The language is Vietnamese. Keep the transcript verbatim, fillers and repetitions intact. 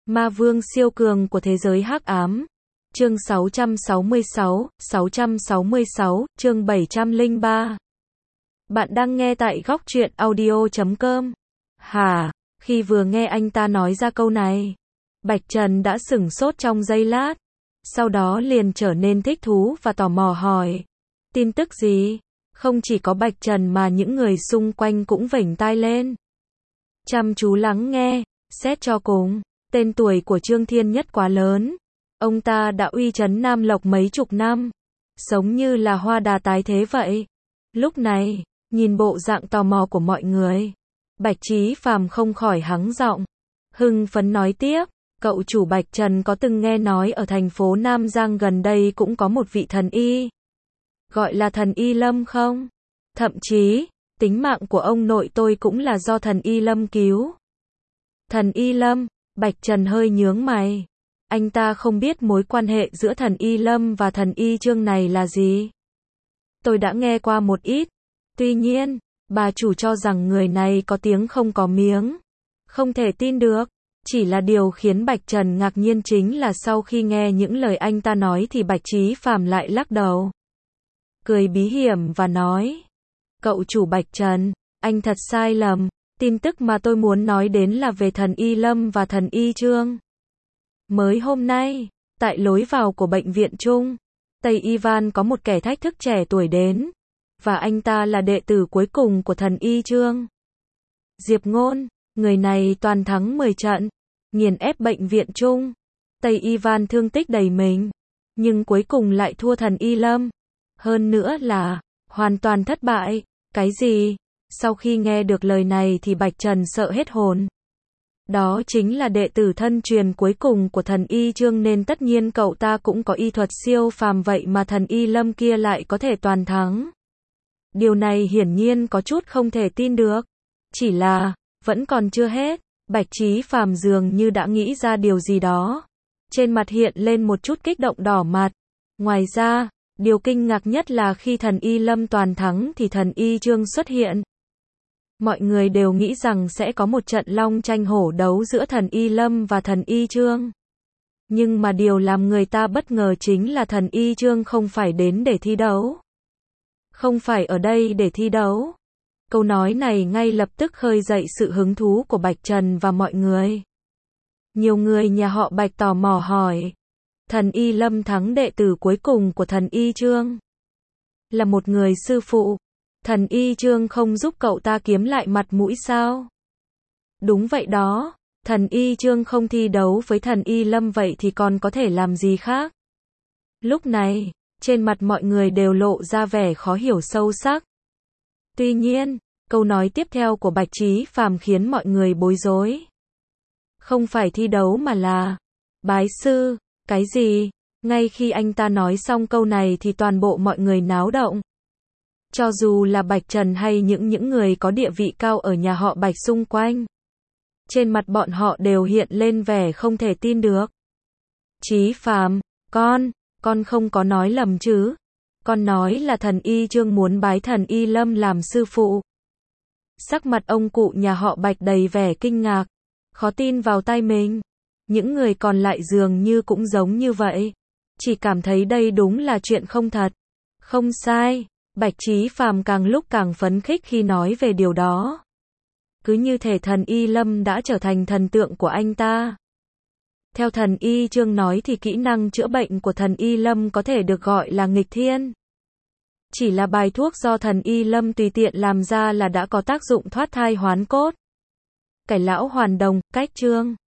Ma vương siêu cường của thế giới hắc ám. Chương sáu trăm sáu mươi sáu, sáu trăm sáu mươi sáu, chương bảy trăm lẻ ba. Bạn đang nghe tại góc truyện audio chấm com. Hả? Khi vừa nghe anh ta nói ra câu này, Bạch Trần đã sửng sốt trong giây lát. Sau đó liền trở nên thích thú và tò mò hỏi. Tin tức gì? Không chỉ có Bạch Trần mà những người xung quanh cũng vểnh tai lên. Chăm chú lắng nghe, xét cho cùng. Tên tuổi của Trương Thiên Nhất quá lớn. Ông ta đã uy chấn Nam Lộc mấy chục năm. Giống như là hoa đà tái thế vậy. Lúc này, nhìn bộ dạng tò mò của mọi người, Bạch Chí Phàm không khỏi hắng giọng. Hưng phấn nói tiếp, cậu chủ Bạch Trần có từng nghe nói ở thành phố Nam Giang gần đây cũng có một vị thần y. Gọi là thần y Lâm không? Thậm chí, tính mạng của ông nội tôi cũng là do thần y Lâm cứu. Thần y Lâm? Bạch Trần hơi nhướng mày. Anh ta không biết mối quan hệ giữa thần y Lâm và thần y Trương này là gì. Tôi đã nghe qua một ít. Tuy nhiên, bà chủ cho rằng người này có tiếng không có miếng. Không thể tin được. Chỉ là điều khiến Bạch Trần ngạc nhiên chính là sau khi nghe những lời anh ta nói thì Bạch Chí Phàm lại lắc đầu. Cười bí hiểm và nói. Cậu chủ Bạch Trần, anh thật sai lầm. Tin tức mà tôi muốn nói đến là về thần y Lâm và thần y Trương. Mới hôm nay, tại lối vào của bệnh viện Trung, Tây Ivan có một kẻ thách thức trẻ tuổi đến. Và anh ta là đệ tử cuối cùng của thần y Trương. Diệp Ngôn, người này toàn thắng mười trận, nghiền ép bệnh viện Trung. Tây Ivan thương tích đầy mình, nhưng cuối cùng lại thua thần y Lâm. Hơn nữa là, hoàn toàn thất bại. Cái gì? Sau khi nghe được lời này thì Bạch Trần sợ hết hồn. Đó chính là đệ tử thân truyền cuối cùng của thần y Trương nên tất nhiên cậu ta cũng có y thuật siêu phàm, vậy mà thần y Lâm kia lại có thể toàn thắng. Điều này hiển nhiên có chút không thể tin được. Chỉ là, vẫn còn chưa hết, Bạch Chí Phàm dường như đã nghĩ ra điều gì đó. Trên mặt hiện lên một chút kích động đỏ mặt. Ngoài ra, điều kinh ngạc nhất là khi thần y Lâm toàn thắng thì thần y Trương xuất hiện. Mọi người đều nghĩ rằng sẽ có một trận long tranh hổ đấu giữa thần y Lâm và thần y Trương. Nhưng mà điều làm người ta bất ngờ chính là thần y Trương không phải đến để thi đấu. Không phải ở đây để thi đấu. Câu nói này ngay lập tức khơi dậy sự hứng thú của Bạch Trần và mọi người. Nhiều người nhà họ Bạch tò mò hỏi. Thần y Lâm thắng đệ tử cuối cùng của thần y Trương. Là một người sư phụ. Thần y Trương không giúp cậu ta kiếm lại mặt mũi sao? Đúng vậy đó. Thần y Trương không thi đấu với thần y Lâm vậy thì còn có thể làm gì khác? Lúc này, trên mặt mọi người đều lộ ra vẻ khó hiểu sâu sắc. Tuy nhiên, câu nói tiếp theo của Bạch Chí Phàm khiến mọi người bối rối. Không phải thi đấu mà là bái sư. Cái gì? Ngay khi anh ta nói xong câu này thì toàn bộ mọi người náo động. Cho dù là Bạch Trần hay những những người có địa vị cao ở nhà họ Bạch xung quanh. Trên mặt bọn họ đều hiện lên vẻ không thể tin được. Chí Phàm, con, con không có nói lầm chứ? Con nói là thần y Trương muốn bái thần y Lâm làm sư phụ. Sắc mặt ông cụ nhà họ Bạch đầy vẻ kinh ngạc, khó tin vào tai mình. Những người còn lại dường như cũng giống như vậy. Chỉ cảm thấy đây đúng là chuyện không thật. Không sai, Bạch Chí Phàm càng lúc càng phấn khích khi nói về điều đó. Cứ như thể thần y Lâm đã trở thành thần tượng của anh ta. Theo thần y Trương nói thì kỹ năng chữa bệnh của thần y Lâm có thể được gọi là nghịch thiên. Chỉ là bài thuốc do thần y Lâm tùy tiện làm ra là đã có tác dụng thoát thai hoán cốt. Cải lão hoàn đồng, cách Trương.